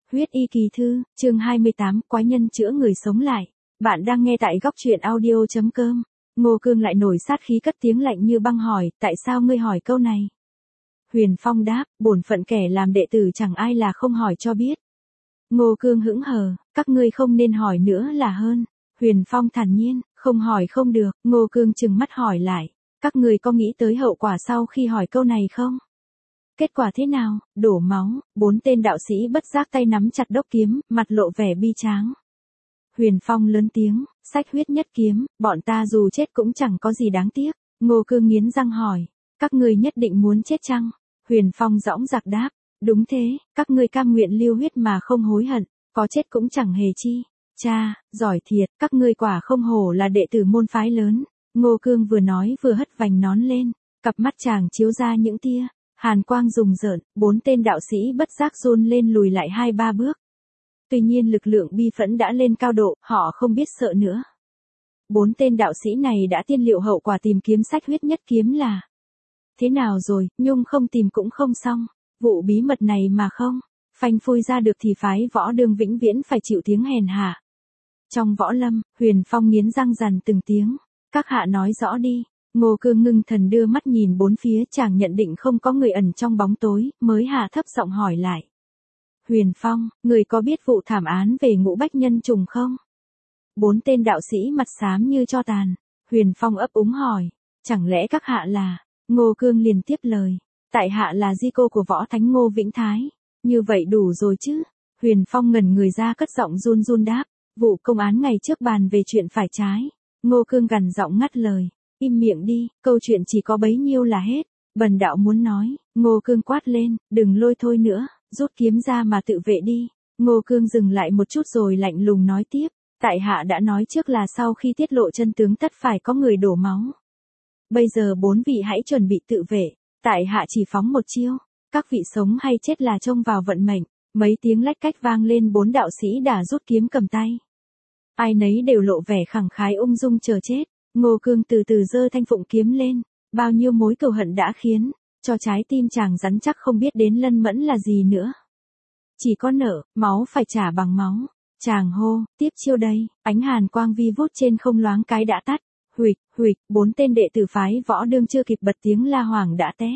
Huyết y kỳ thư, chương 28, quái nhân chữa người sống lại. Bạn đang nghe tại góc truyện audio.com. Ngô Cương lại nổi sát khí cất tiếng lạnh như băng hỏi, tại sao ngươi hỏi câu này? Huyền Phong đáp, bổn phận kẻ làm đệ tử chẳng ai là không hỏi cho biết. Ngô Cương hững hờ, các ngươi không nên hỏi nữa là hơn. Huyền Phong thản nhiên, không hỏi không được. Ngô Cương trừng mắt hỏi lại, các ngươi có nghĩ tới hậu quả sau khi hỏi câu này không? Kết quả thế nào? Đổ máu, 4 tên đạo sĩ bất giác tay nắm chặt đốc kiếm, mặt lộ vẻ bi tráng. Huyền Phong lớn tiếng, sách huyết nhất kiếm, bọn ta dù chết cũng chẳng có gì đáng tiếc. Ngô Cương nghiến răng hỏi, các ngươi nhất định muốn chết chăng? Huyền Phong dõng dạc đáp, đúng thế, các ngươi cam nguyện lưu huyết mà không hối hận, có chết cũng chẳng hề chi. Cha, giỏi thiệt, các ngươi quả không hổ là đệ tử môn phái lớn. Ngô Cương vừa nói vừa hất vành nón lên, cặp mắt chàng chiếu ra những tia hàn quang rùng rợn, 4 tên đạo sĩ bất giác run lên lùi lại 2-3 bước. Tuy nhiên lực lượng bi phẫn đã lên cao độ, họ không biết sợ nữa. 4 tên đạo sĩ này đã tiên liệu hậu quả tìm kiếm sách huyết nhất kiếm là. Thế nào rồi, Nhung không tìm cũng không xong, vụ bí mật này mà không phanh phui ra được thì phái Võ Đương vĩnh viễn phải chịu tiếng hèn hạ. Trong võ lâm, Huyền Phong nghiến răng dằn từng tiếng, các hạ nói rõ đi. Ngô Cương ngưng thần đưa mắt nhìn bốn phía, chàng nhận định không có người ẩn trong bóng tối, mới hạ thấp giọng hỏi lại. Huyền Phong, người có biết vụ thảm án về Ngũ Bách Nhân Trùng không? 4 tên đạo sĩ mặt xám như tro tàn. Huyền Phong ấp úng hỏi, chẳng lẽ các hạ là? Ngô Cương liền tiếp lời, tại hạ là di cô của Võ Thánh Ngô Vĩnh Thái. Như vậy đủ rồi chứ? Huyền Phong ngẩn người ra cất giọng run run đáp, vụ công án ngày trước bàn về chuyện phải trái. Ngô Cương gằn giọng ngắt lời. Im miệng đi, câu chuyện chỉ có bấy nhiêu là hết. Bần đạo muốn nói. Ngô Cương quát lên, đừng lôi thôi nữa, rút kiếm ra mà tự vệ đi. Ngô Cương dừng lại một chút rồi lạnh lùng nói tiếp, tại hạ đã nói trước là sau khi tiết lộ chân tướng tất phải có người đổ máu. Bây giờ 4 vị hãy chuẩn bị tự vệ, tại hạ chỉ phóng một chiêu, các vị sống hay chết là trông vào vận mệnh. Mấy tiếng lách cách vang lên, 4 đạo sĩ đã rút kiếm cầm tay. Ai nấy đều lộ vẻ khẳng khái ung dung chờ chết. Ngô Cương từ từ giơ thanh phụng kiếm lên, bao nhiêu mối cừu hận đã khiến cho trái tim chàng rắn chắc không biết đến lân mẫn là gì nữa. Chỉ có nợ, máu phải trả bằng máu. Chàng hô, tiếp chiêu đây, ánh hàn quang vi vút trên không loáng cái đã tắt. Huỵch, huỵch, 4 tên đệ tử phái Võ Đương chưa kịp bật tiếng la hoảng đã té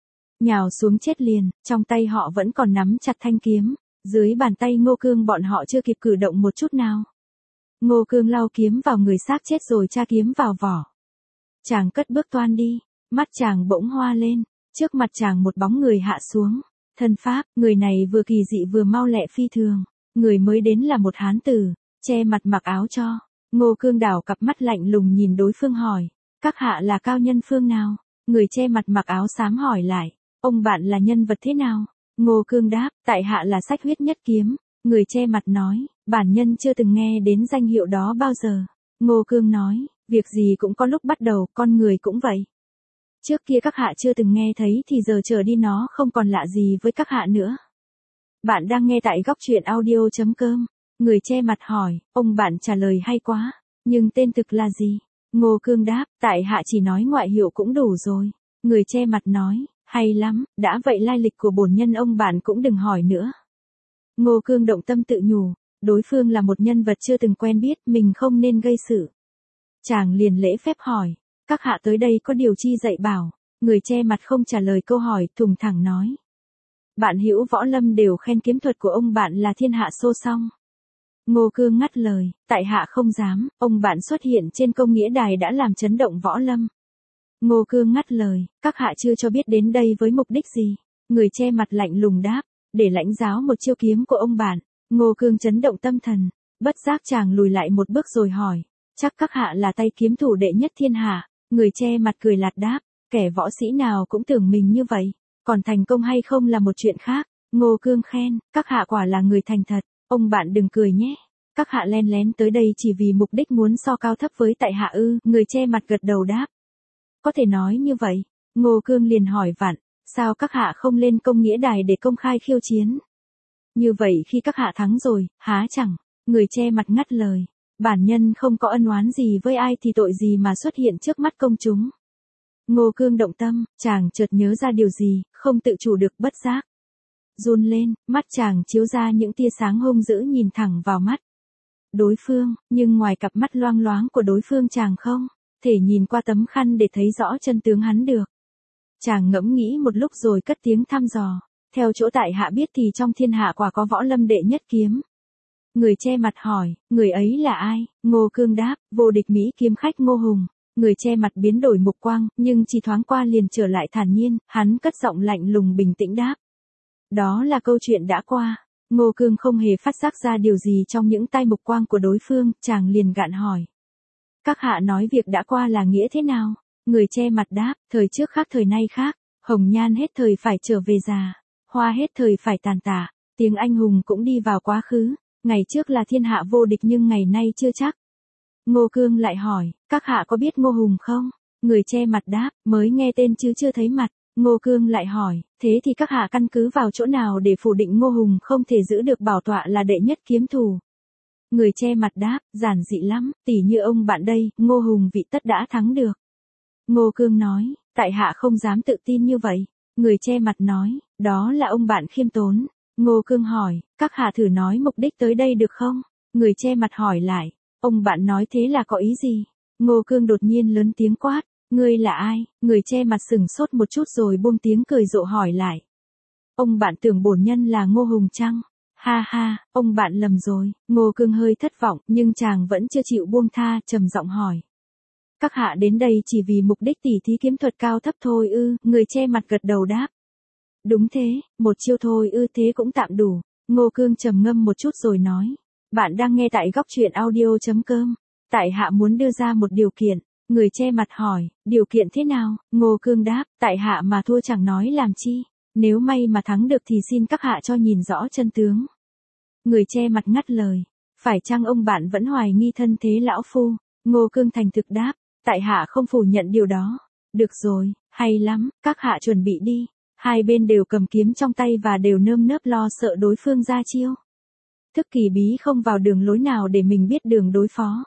nhào xuống chết liền, trong tay họ vẫn còn nắm chặt thanh kiếm, dưới bàn tay Ngô Cương bọn họ chưa kịp cử động một chút nào. Ngô Cương lau kiếm vào người xác chết rồi tra kiếm vào vỏ. Chàng cất bước toan đi, mắt chàng bỗng hoa lên, trước mặt chàng một bóng người hạ xuống. Thân pháp, người này vừa kỳ dị vừa mau lẹ phi thường, người mới đến là một hán tử, che mặt mặc áo cho. Ngô Cương đảo cặp mắt lạnh lùng nhìn đối phương hỏi, các hạ là cao nhân phương nào? Người che mặt mặc áo xám hỏi lại, ông bạn là nhân vật thế nào? Ngô Cương đáp, tại hạ là sách huyết nhất kiếm. Người che mặt nói, bản nhân chưa từng nghe đến danh hiệu đó bao giờ. Ngô Cương nói, việc gì cũng có lúc bắt đầu, con người cũng vậy. Trước kia các hạ chưa từng nghe thấy thì giờ trở đi nó không còn lạ gì với các hạ nữa. Bạn đang nghe tại góc truyện audio.com. Người che mặt hỏi, ông bạn trả lời hay quá, nhưng tên thực là gì? Ngô Cương đáp, tại hạ chỉ nói ngoại hiệu cũng đủ rồi. Người che mặt nói, hay lắm, đã vậy lai lịch của bổn nhân ông bạn cũng đừng hỏi nữa. Ngô Cương động tâm tự nhủ, đối phương là một nhân vật chưa từng quen biết, mình không nên gây sự. Chàng liền lễ phép hỏi, các hạ tới đây có điều chi dạy bảo? Người che mặt không trả lời câu hỏi, thùng thẳng nói. Bạn hữu võ lâm đều khen kiếm thuật của ông bạn là thiên hạ xô song. Ngô Cương ngắt lời, tại hạ không dám, ông bạn xuất hiện trên công nghĩa đài đã làm chấn động võ lâm. Ngô Cương ngắt lời, các hạ chưa cho biết đến đây với mục đích gì? Người che mặt lạnh lùng đáp, để lãnh giáo một chiêu kiếm của ông bạn. Ngô Cương chấn động tâm thần, bất giác chàng lùi lại một bước rồi hỏi, chắc các hạ là tay kiếm thủ đệ nhất thiên hạ? Người che mặt cười lạt đáp, kẻ võ sĩ nào cũng tưởng mình như vậy, còn thành công hay không là một chuyện khác. Ngô Cương khen, các hạ quả là người thành thật, ông bạn đừng cười nhé. Các hạ len lén tới đây chỉ vì mục đích muốn so cao thấp với tại hạ ư? Người che mặt gật đầu đáp, có thể nói như vậy. Ngô Cương liền hỏi vặn, sao các hạ không lên công nghĩa đài để công khai khiêu chiến? Như vậy khi các hạ thắng rồi, há chẳng? Người che mặt ngắt lời, bản nhân không có ân oán gì với ai thì tội gì mà xuất hiện trước mắt công chúng. Ngô Cương động tâm, chàng chợt nhớ ra điều gì, không tự chủ được bất giác run lên, mắt chàng chiếu ra những tia sáng hung dữ nhìn thẳng vào mắt đối phương, nhưng ngoài cặp mắt loang loáng của đối phương chàng không thể nhìn qua tấm khăn để thấy rõ chân tướng hắn được. Chàng ngẫm nghĩ một lúc rồi cất tiếng thăm dò, theo chỗ tại hạ biết thì trong thiên hạ quả có võ lâm đệ nhất kiếm. Người che mặt hỏi, người ấy là ai? Ngô Cương đáp, vô địch Mỹ kiếm khách Ngô Hùng. Người che mặt biến đổi mục quang, nhưng chỉ thoáng qua liền trở lại thản nhiên, hắn cất giọng lạnh lùng bình tĩnh đáp. Đó là câu chuyện đã qua. Ngô Cương không hề phát giác ra điều gì trong những tai mục quang của đối phương, chàng liền gạn hỏi. Các hạ nói việc đã qua là nghĩa thế nào? Người che mặt đáp, thời trước khác thời nay khác, hồng nhan hết thời phải trở về già, hoa hết thời phải tàn tạ, tiếng anh hùng cũng đi vào quá khứ, ngày trước là thiên hạ vô địch nhưng ngày nay chưa chắc. Ngô Cương lại hỏi, các hạ có biết Ngô Hùng không? Người che mặt đáp, mới nghe tên chứ chưa thấy mặt. Ngô Cương lại hỏi, thế thì các hạ căn cứ vào chỗ nào để phủ định Ngô Hùng không thể giữ được bảo tọa là đệ nhất kiếm thủ? Người che mặt đáp, giản dị lắm, tỉ như ông bạn đây, Ngô Hùng vị tất đã thắng được. Ngô Cương nói, tại hạ không dám tự tin như vậy. Người che mặt nói, đó là ông bạn khiêm tốn. Ngô Cương hỏi, các hạ thử nói mục đích tới đây được không? Người che mặt hỏi lại, ông bạn nói thế là có ý gì? Ngô Cương đột nhiên lớn tiếng quát, ngươi là ai? Người che mặt sửng sốt một chút rồi buông tiếng cười rộ hỏi lại. Ông bạn tưởng bổn nhân là Ngô Hùng chăng? Ha ha, ông bạn lầm rồi. Ngô Cương hơi thất vọng, nhưng chàng vẫn chưa chịu buông tha, trầm giọng hỏi. Các hạ đến đây chỉ vì mục đích tỉ thí kiếm thuật cao thấp thôi ư? Người che mặt gật đầu đáp. Đúng thế, một chiêu thôi ư, thế cũng tạm đủ. Ngô Cương trầm ngâm một chút rồi nói. Bạn đang nghe tại góc truyện audio.com. Tại hạ muốn đưa ra một điều kiện. Người che mặt hỏi, điều kiện thế nào? Ngô Cương đáp, tại hạ mà thua chẳng nói làm chi. Nếu may mà thắng được thì xin các hạ cho nhìn rõ chân tướng. Người che mặt ngắt lời. Phải chăng ông bạn vẫn hoài nghi thân thế lão phu? Ngô Cương thành thực đáp. Tại hạ không phủ nhận điều đó. Được rồi, hay lắm, các hạ chuẩn bị đi. Hai bên đều cầm kiếm trong tay và đều nơm nớp lo sợ đối phương ra chiêu. Thức kỳ bí không vào đường lối nào để mình biết đường đối phó.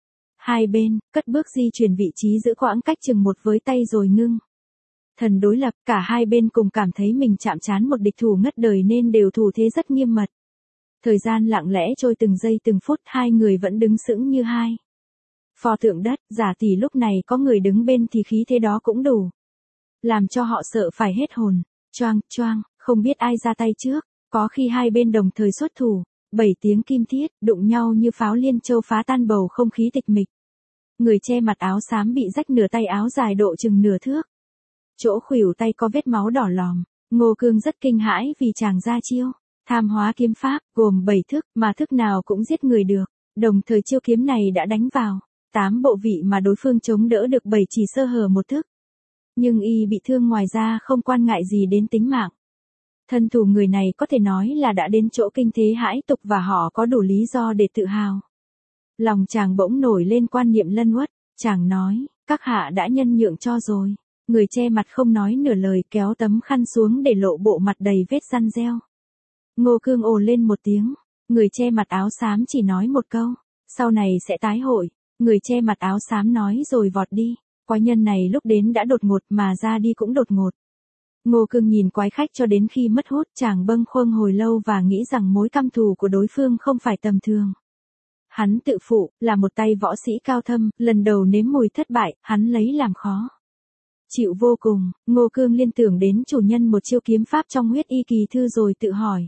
Hai bên, cất bước di chuyển vị trí giữ khoảng cách chừng một với tay rồi ngưng. Thần đối lập, cả hai bên cùng cảm thấy mình chạm trán một địch thủ ngất đời nên đều thủ thế rất nghiêm mật. Thời gian lặng lẽ trôi từng giây từng phút, hai người vẫn đứng sững như hai pho tượng đất, giả tỷ lúc này có người đứng bên thì khí thế đó cũng đủ làm cho họ sợ phải hết hồn. Choang, choang, không biết ai ra tay trước, có khi hai bên đồng thời xuất thủ, 7 tiếng kim thiết, đụng nhau như pháo liên châu phá tan bầu không khí tịch mịch. Người che mặt áo xám bị rách nửa tay áo dài độ chừng nửa thước. Chỗ khuỷu tay có vết máu đỏ lòm. Ngô Cương rất kinh hãi vì chàng ra chiêu tham hóa kiếm pháp, gồm 7 thức, mà thức nào cũng giết người được. Đồng thời chiêu kiếm này đã đánh vào 8 bộ vị mà đối phương chống đỡ được 7 chỉ sơ hở một thức. Nhưng y bị thương ngoài ra không quan ngại gì đến tính mạng. Thân thủ người này có thể nói là đã đến chỗ kinh thế hãi tục và họ có đủ lý do để tự hào. Lòng chàng bỗng nổi lên quan niệm lân uất, chàng nói, các hạ đã nhân nhượng cho rồi. Người che mặt không nói nửa lời kéo tấm khăn xuống để lộ bộ mặt đầy vết răn reo. Ngô Cương ồ lên một tiếng, người che mặt áo xám chỉ nói một câu, sau này sẽ tái hội. Người che mặt áo xám nói rồi vọt đi. Quái nhân này lúc đến đã đột ngột mà ra đi cũng đột ngột. Ngô Cương nhìn quái khách cho đến khi mất hút, chàng bâng khuâng hồi lâu và nghĩ rằng mối căm thù của đối phương không phải tầm thường. Hắn tự phụ, là một tay võ sĩ cao thâm, lần đầu nếm mùi thất bại, hắn lấy làm khó chịu vô cùng. Ngô Cương liên tưởng đến chủ nhân một chiêu kiếm pháp trong huyết y kỳ thư rồi tự hỏi.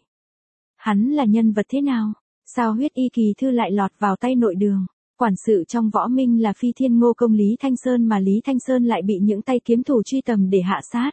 Hắn là nhân vật thế nào? Sao huyết y kỳ thư lại lọt vào tay nội đường? Quản sự trong võ minh là phi thiên ngô công Lý Thanh Sơn mà Lý Thanh Sơn lại bị những tay kiếm thủ truy tầm để hạ sát.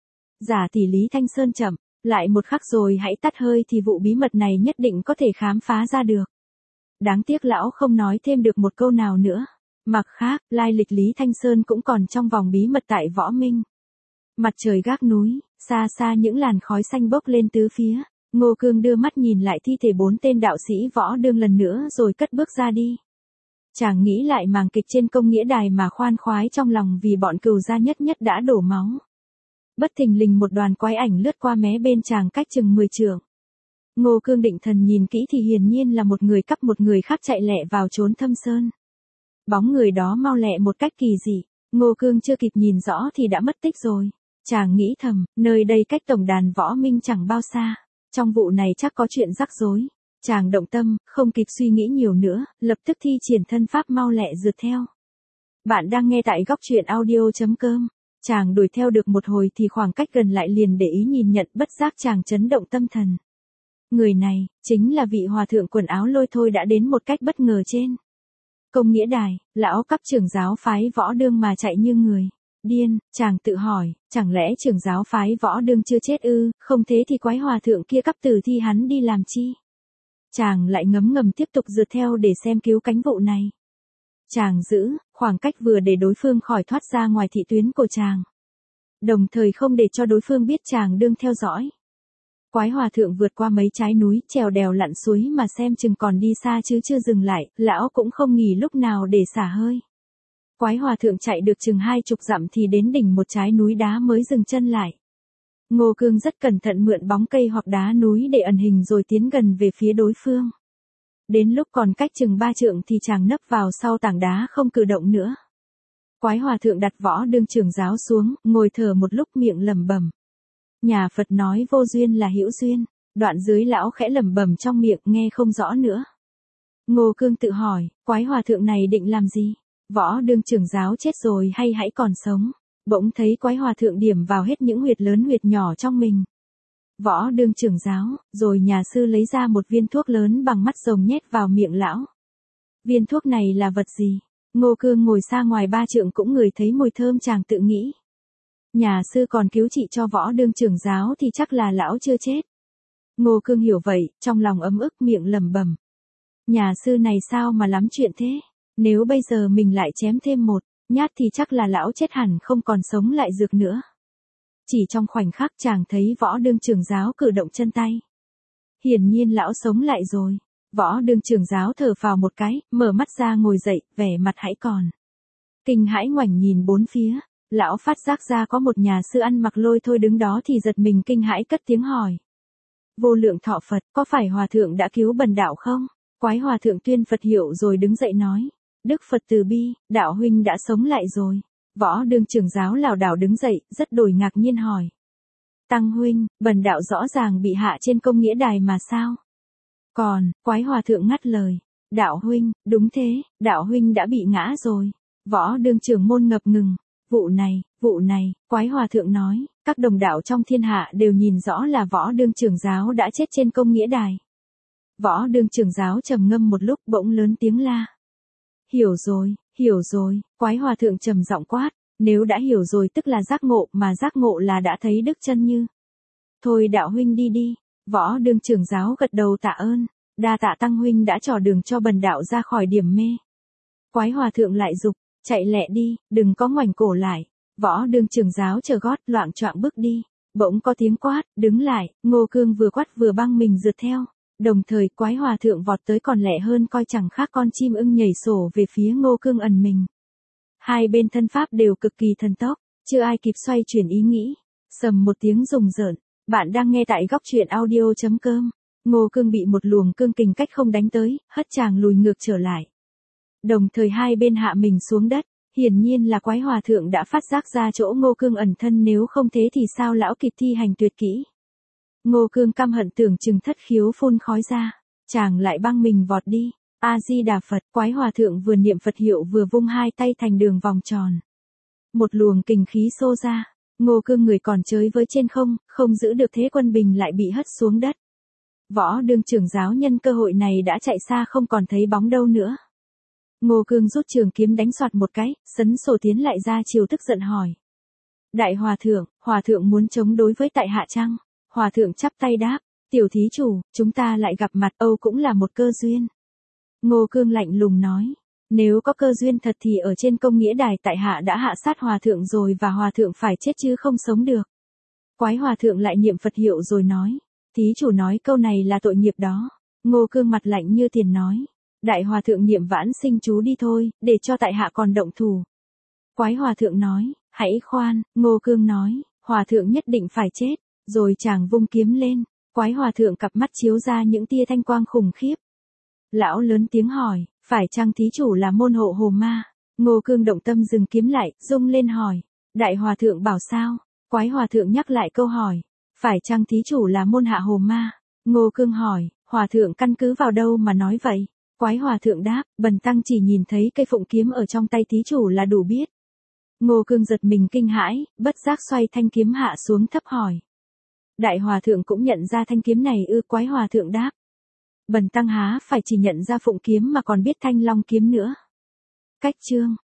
Giả tỷ Lý Thanh Sơn chậm, lại một khắc rồi hãy tắt hơi thì vụ bí mật này nhất định có thể khám phá ra được. Đáng tiếc lão không nói thêm được một câu nào nữa. Mặt khác, lai lịch Lý Thanh Sơn cũng còn trong vòng bí mật tại võ minh. Mặt trời gác núi, xa xa những làn khói xanh bốc lên tứ phía. Ngô Cương đưa mắt nhìn lại thi thể 4 tên đạo sĩ võ đương lần nữa rồi cất bước ra đi. Chàng nghĩ lại màn kịch trên công nghĩa đài mà khoan khoái trong lòng vì bọn cừu gia nhất nhất đã đổ máu. Bất thình lình một đoàn quái ảnh lướt qua mé bên chàng cách chừng 10 trượng. Ngô Cương định thần nhìn kỹ thì hiển nhiên là một người cắp một người khác chạy lẹ vào trốn thâm sơn. Bóng người đó mau lẹ một cách kỳ dị. Ngô Cương chưa kịp nhìn rõ thì đã mất tích rồi. Chàng nghĩ thầm, nơi đây cách tổng đàn võ minh chẳng bao xa. trong vụ này chắc có chuyện rắc rối. Chàng động tâm, không kịp suy nghĩ nhiều nữa, lập tức thi triển thân pháp mau lẹ rượt theo. Bạn đang nghe tại góc truyện audio.com. Chàng đuổi theo được một hồi thì khoảng cách gần lại liền để ý nhìn nhận, bất giác chàng chấn động tâm thần. Người này, chính là vị hòa thượng quần áo lôi thôi đã đến một cách bất ngờ trên Công Nghĩa Đài, lão cấp trưởng giáo phái Võ Đương mà chạy như người điên. Chàng tự hỏi, chẳng lẽ trưởng giáo phái Võ Đương chưa chết ư? Không thế thì quái hòa thượng kia cắp tử thi hắn đi làm chi? Chàng lại ngấm ngầm tiếp tục rượt theo để xem cứu cánh vụ này. Chàng giữ khoảng cách vừa để đối phương khỏi thoát ra ngoài thị tuyến của chàng, đồng thời không để cho đối phương biết chàng đương theo dõi. Quái hòa thượng vượt qua mấy trái núi, trèo đèo lặn suối mà xem chừng còn đi xa chứ chưa dừng lại, lão cũng không nghỉ lúc nào để xả hơi. Quái hòa thượng chạy được chừng 20 dặm thì đến đỉnh một trái núi đá mới dừng chân lại. Ngô Cương rất cẩn thận mượn bóng cây hoặc đá núi để ẩn hình rồi tiến gần về phía đối phương. Đến lúc còn cách chừng 3 trượng thì chàng nấp vào sau tảng đá không cử động nữa. Quái hòa thượng đặt Võ Đương trưởng giáo xuống, ngồi thở một lúc miệng lẩm bẩm. Nhà Phật nói vô duyên là hữu duyên, đoạn dưới lão khẽ lẩm bẩm trong miệng nghe không rõ nữa. Ngô Cương tự hỏi, quái hòa thượng này định làm gì? Võ Đương trưởng giáo chết rồi hay hãy còn sống? Bỗng thấy quái hòa thượng điểm vào hết những huyệt lớn huyệt nhỏ trong mình. Võ Đương trưởng giáo, rồi nhà sư lấy ra một viên thuốc lớn bằng mắt rồng nhét vào miệng lão. Viên thuốc này là vật gì? Ngô Cương ngồi xa ngoài 3 trượng cũng ngửi thấy mùi thơm, chàng tự nghĩ. Nhà sư còn cứu trị cho Võ Đương trưởng giáo thì chắc là lão chưa chết. Ngô Cương hiểu vậy, trong lòng ấm ức miệng lẩm bẩm. Nhà sư này sao mà lắm chuyện thế? Nếu bây giờ mình lại chém thêm một nhát thì chắc là lão chết hẳn không còn sống lại được nữa. Chỉ trong khoảnh khắc chàng thấy Võ Đương trưởng giáo cử động chân tay. Hiển nhiên lão sống lại rồi. Võ Đương trưởng giáo thở phào một cái, mở mắt ra ngồi dậy, vẻ mặt hãy còn kinh hãi ngoảnh nhìn bốn phía. Lão phát giác ra có một nhà sư ăn mặc lôi thôi đứng đó thì giật mình kinh hãi cất tiếng hỏi. Vô lượng thọ Phật, có phải hòa thượng đã cứu bần đạo không? Quái hòa thượng tuyên Phật hiệu rồi đứng dậy nói. Đức Phật từ bi, đạo huynh đã sống lại rồi. Võ Đương trưởng giáo lảo đảo đứng dậy, rất đổi ngạc nhiên hỏi. Tăng huynh, bần đạo rõ ràng bị hạ trên Công Nghĩa Đài mà sao? Còn, quái hòa thượng ngắt lời. Đạo huynh, đúng thế, đạo huynh đã bị ngã rồi. Võ Đương trưởng môn ngập ngừng. Vụ này, quái hòa thượng nói, các đồng đạo trong thiên hạ đều nhìn rõ là Võ Đương trưởng giáo đã chết trên Công Nghĩa Đài. Võ Đương trưởng giáo trầm ngâm một lúc bỗng lớn tiếng la. Hiểu rồi, quái hòa thượng trầm giọng quát, nếu đã hiểu rồi tức là giác ngộ, mà giác ngộ là đã thấy Đức Chân Như. Thôi đạo huynh đi đi. Võ Đương trưởng giáo gật đầu tạ ơn, đa tạ tăng huynh đã trò đường cho bần đạo ra khỏi điểm mê. Quái hòa thượng lại dục, chạy lẹ đi, đừng có ngoảnh cổ lại. Võ Đương trưởng giáo chờ gót loạng choạng bước đi, bỗng có tiếng quát, đứng lại. Ngô Cương vừa quát vừa băng mình rượt theo. Đồng thời quái hòa thượng vọt tới còn lẹ hơn coi chẳng khác con chim ưng nhảy sổ về phía Ngô Cương ẩn mình. Hai bên thân pháp đều cực kỳ thần tốc, chưa ai kịp xoay chuyển ý nghĩ. Sầm một tiếng rùng rợn. Bạn đang nghe tại góc truyện audio.com. Ngô Cương bị một luồng cương kình cách không đánh tới, hất chàng lùi ngược trở lại. Đồng thời hai bên hạ mình xuống đất, hiển nhiên là quái hòa thượng đã phát giác ra chỗ Ngô Cương ẩn thân, nếu không thế thì sao lão kịp thi hành tuyệt kỹ. Ngô Cương căm hận tưởng chừng thất khiếu phun khói ra, chàng lại băng mình vọt đi. A Di Đà Phật, quái hòa thượng vừa niệm Phật hiệu vừa vung hai tay thành đường vòng tròn. Một luồng kình khí xô ra, Ngô Cương người còn chới với trên không, không giữ được thế quân bình lại bị hất xuống đất. Võ Đương trưởng giáo nhân cơ hội này đã chạy xa không còn thấy bóng đâu nữa. Ngô Cương rút trường kiếm đánh soạt một cái, sấn sổ tiến lại ra chiều tức giận hỏi. Đại hòa thượng muốn chống đối với tại hạ chăng? Hòa thượng chắp tay đáp, tiểu thí chủ, chúng ta lại gặp mặt Âu cũng là một cơ duyên. Ngô Cương lạnh lùng nói, nếu có cơ duyên thật thì ở trên Công Nghĩa Đài tại hạ đã hạ sát hòa thượng rồi và hòa thượng phải chết chứ không sống được. Quái hòa thượng lại niệm Phật hiệu rồi nói, thí chủ nói câu này là tội nghiệp đó. Ngô Cương mặt lạnh như tiền nói, đại hòa thượng niệm vãn sinh chú đi thôi, để cho tại hạ còn động thủ. Quái hòa thượng nói, hãy khoan. Ngô Cương nói, hòa thượng nhất định phải chết. Rồi chàng vung kiếm lên, quái hòa thượng cặp mắt chiếu ra những tia thanh quang khủng khiếp. Lão lớn tiếng hỏi, phải chăng thí chủ là môn hộ Hồ Ma? Ngô Cương động tâm dừng kiếm lại, rung lên hỏi, đại hòa thượng bảo sao? Quái hòa thượng nhắc lại câu hỏi, phải chăng thí chủ là môn hạ Hồ Ma? Ngô Cương hỏi, hòa thượng căn cứ vào đâu mà nói vậy? Quái hòa thượng đáp, bần tăng chỉ nhìn thấy cây phụng kiếm ở trong tay thí chủ là đủ biết. Ngô Cương giật mình kinh hãi, bất giác xoay thanh kiếm hạ xuống thấp hỏi. Đại hòa thượng cũng nhận ra thanh kiếm này ư? Quái hòa thượng đáp. Bần tăng há phải chỉ nhận ra phụng kiếm mà còn biết thanh long kiếm nữa. Cách chương